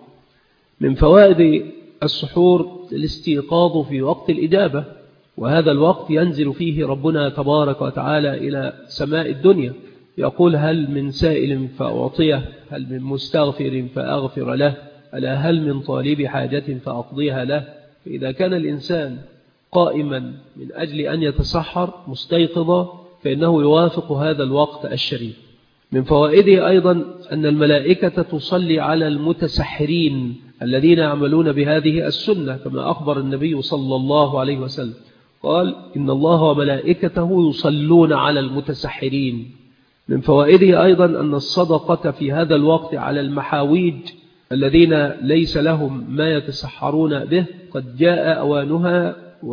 من فوائد السحور الاستيقاظ في وقت الإجابة، وهذا الوقت ينزل فيه ربنا تبارك وتعالى إلى سماء الدنيا، يقول هل من سائل فأعطيه، هل من مستغفر فأغفر له، ألا هل من طالب حاجة فأقضيها له. فإذا كان الإنسان قائما من أجل أن يتسحر مستيقظا فإنه يوافق هذا الوقت الشريف. من فوائده أيضا أن الملائكة تصلي على المتسحرين الذين يعملون بهذه السنة، كما أخبر النبي صلى الله عليه وسلم قال إن الله وملائكته يصلون على المتسحرين. من فوائده أيضا أن الصدقة في هذا الوقت على المحاويج الذين ليس لهم ما يتسحرون به قد جاء أوانها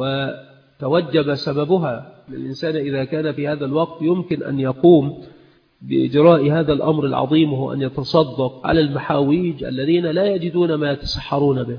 وتوجب سببها. الإنسان إذا كان في هذا الوقت يمكن أن يقوم بإجراء هذا الأمر العظيم، وهو أن يتصدق على المحاويج الذين لا يجدون ما يتسحرون به.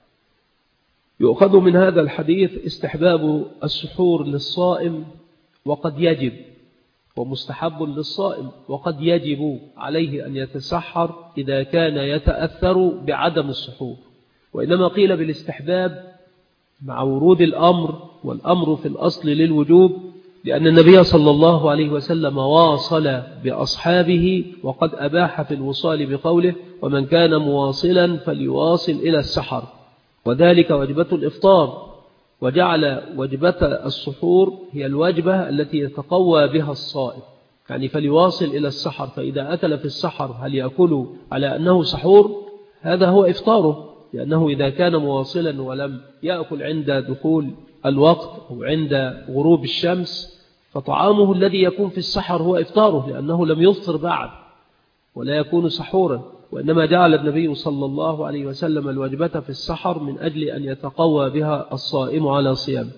يؤخذ من هذا الحديث استحباب السحور للصائم، وقد يجب، ومستحب للصائم، وقد يجب عليه أن يتسحر إذا كان يتأثر بعدم السحور. وإنما قيل بالاستحباب مع ورود الأمر، والأمر في الأصل للوجوب، لأن النبي صلى الله عليه وسلم واصل بأصحابه، وقد أباح في الوصال بقوله ومن كان مواصلا فليواصل إلى السحر، وذلك وجبة الإفطار، وجعل وجبة السحور هي الوجبة التي يتقوى بها الصائم، يعني فليواصل إلى السحر. فإذا أكل في السحر هل يأكل على أنه سحور؟ هذا هو إفطاره، لأنه إذا كان مواصلا ولم يأكل عند دخول الوقت أو عند غروب الشمس فطعامه الذي يكون في السحر هو إفطاره، لأنه لم يفطر بعد ولا يكون سحورا. وإنما جعل النبي صلى الله عليه وسلم الوجبة في السحر من أجل أن يتقوى بها الصائم على صيام.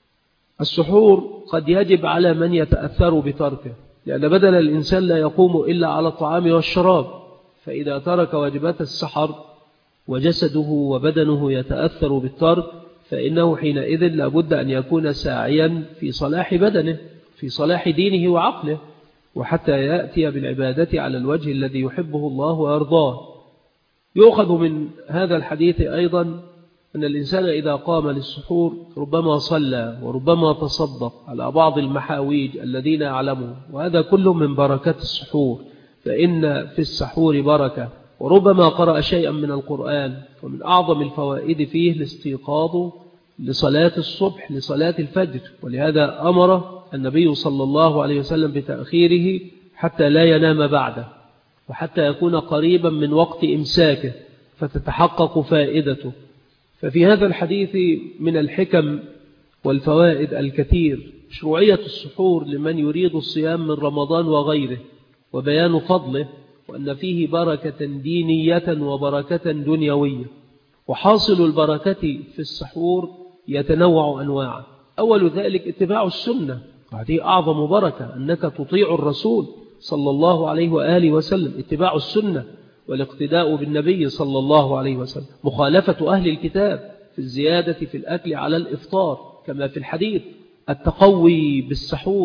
السحور قد يجب على من يتأثر بتركه، لأن بدل الإنسان لا يقوم إلا على الطعام والشراب، فإذا ترك وجبة السحر وجسده وبدنه يتأثر بالترك فإنه حينئذ لابد أن يكون ساعيا في صلاح بدنه، في صلاح دينه وعقله، وحتى يأتي بالعبادة على الوجه الذي يحبه الله ويرضاه. يؤخذ من هذا الحديث أيضا أن الإنسان إذا قام للسحور ربما صلى وربما تصدق على بعض المحاويج الذين يعلمون، وهذا كله من بركة السحور، فإن في السحور بركة. وربما قرأ شيئا من القرآن. ومن أعظم الفوائد فيه الاستيقاظ لصلاة الصبح، لصلاة الفجر، ولهذا أمر النبي صلى الله عليه وسلم بتأخيره حتى لا ينام بعده، وحتى يكون قريبا من وقت إمساكه فتتحقق فائدته. ففي هذا الحديث من الحكم والفوائد الكثير مشروعية السحور لمن يريد الصيام من رمضان وغيره، وبيان فضله، وأن فيه بركة دينية وبركة دنيوية. وحاصل البركة في السحور يتنوع أنواعا. أول ذلك اتباع السنة، وهذه أعظم بركة، أنك تطيع الرسول صلى الله عليه وآله وسلم، اتباع السنة والاقتداء بالنبي صلى الله عليه وسلم. مخالفة أهل الكتاب في الزيادة في الأكل على الإفطار كما في الحديث، التقوي بالسحور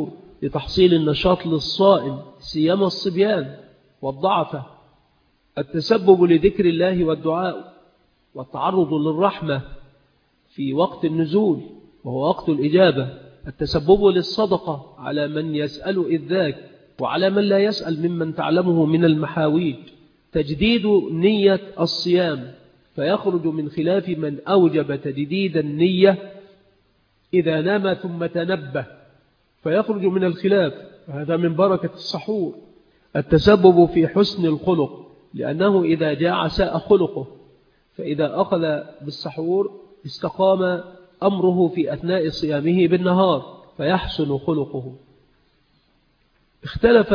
لتحصيل النشاط للصائم سيما الصبيان والضعفة، التسبب لذكر الله والدعاء، والتعرض للرحمة في وقت النزول وهو وقت الإجابة، التسبب للصدقة على من يسأل إذ ذاك وعلى من لا يسأل ممن تعلمه من المحاويج، تجديد نية الصيام فيخرج من خلاف من أوجب تجديد النية إذا نام ثم تنبه فيخرج من الخلاف، هذا من بركة السحور. التسبب في حسن الخلق لأنه إذا جاع ساء خلقه، فإذا أخذ بالسحور استقام أمره في أثناء صيامه بالنهار فيحسن خلقه. اختلف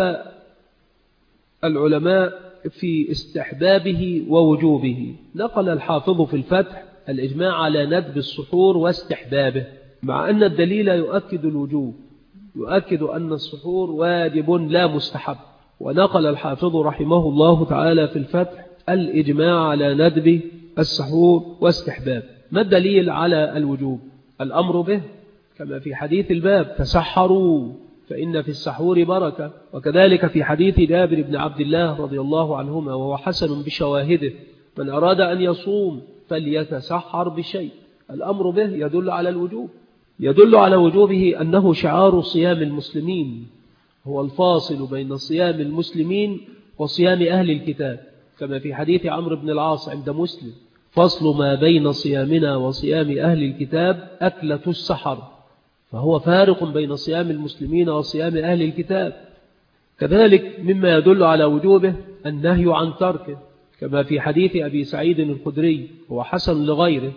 العلماء في استحبابه ووجوبه. نقل الحافظ في الفتح الإجماع على ندب السحور واستحبابه، مع أن الدليل يؤكد الوجوب، يؤكد أن السحور واجب لا مستحب. ونقل الحافظ رحمه الله تعالى في الفتح الإجماع على ندب السحور واستحباب. ما الدليل على الوجوب؟ الأمر به كما في حديث الباب تسحروا فإن في السحور بركة، وكذلك في حديث جابر بن عبد الله رضي الله عنهما وهو حسن بشواهده من أراد أن يصوم فليتسحر بشيء. الأمر به يدل على الوجوب، يدل على وجوبه أنه شعار صيام المسلمين، هو الفاصل بين صيام المسلمين وصيام أهل الكتاب، كما في حديث عمرو بن العاص عند مسلم فصل ما بين صيامنا وصيام أهل الكتاب أكلة السحر، فهو فارق بين صيام المسلمين وصيام أهل الكتاب. كذلك مما يدل على وجوبه النهي عن تركه، كما في حديث أبي سعيد الخدري هو حسن لغيره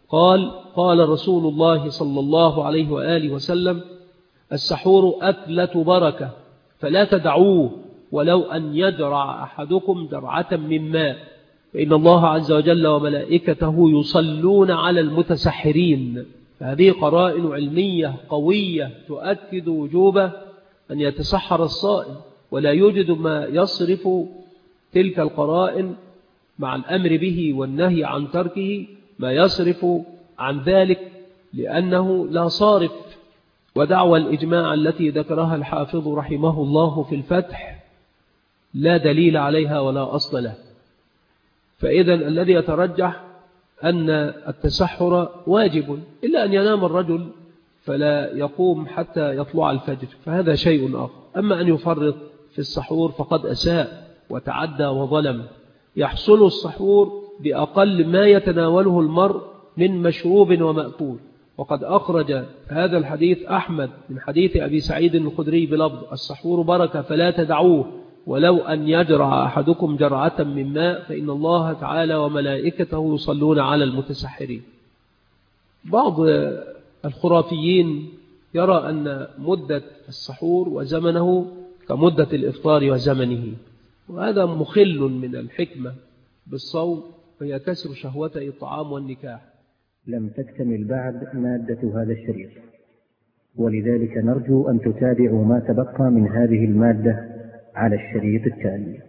قال رسول الله صلى الله عليه وآله وسلم السحور أكلة بركة فلا تدعوه ولو أن يدرع أحدكم درعة من ماء فإن الله عز وجل وملائكته يصلون على المتسحرين. فهذه قرائن علمية قوية تؤكد وجوب أن يتسحر الصائم، ولا يوجد ما يصرف تلك القرائن مع الأمر به والنهي عن تركه ما يصرف عن ذلك، لأنه لا صارف. ودعوى الإجماع التي ذكرها الحافظ رحمه الله في الفتح لا دليل عليها ولا أصل له. فإذا الذي يترجح أن التسحر واجب، إلا أن ينام الرجل فلا يقوم حتى يطلع الفجر فهذا شيء آخر. أما أن يفرط في السحور فقد أساء وتعدى وظلم. يحصل السحور بأقل ما يتناوله المرء من مشروب ومأكول، وقد أخرج هذا الحديث أحمد من حديث أبي سعيد الخدري بلفظ السحور بركة فلا تدعوه ولو أن يجرع أحدكم جرعة من ماء فإن الله تعالى وملائكته يصلون على المتسحرين. بعض الخرافيين يرى أن مدة السحور وزمنه كمدة الإفطار وزمنه، وهذا مخل من الحكمة بالصوم وهي كسر شهوتي الطعام والنكاح. لم تكتمل بعد مادة هذا الشريط، ولذلك نرجو أن تتابعوا ما تبقى من هذه المادة على الشريط التالي.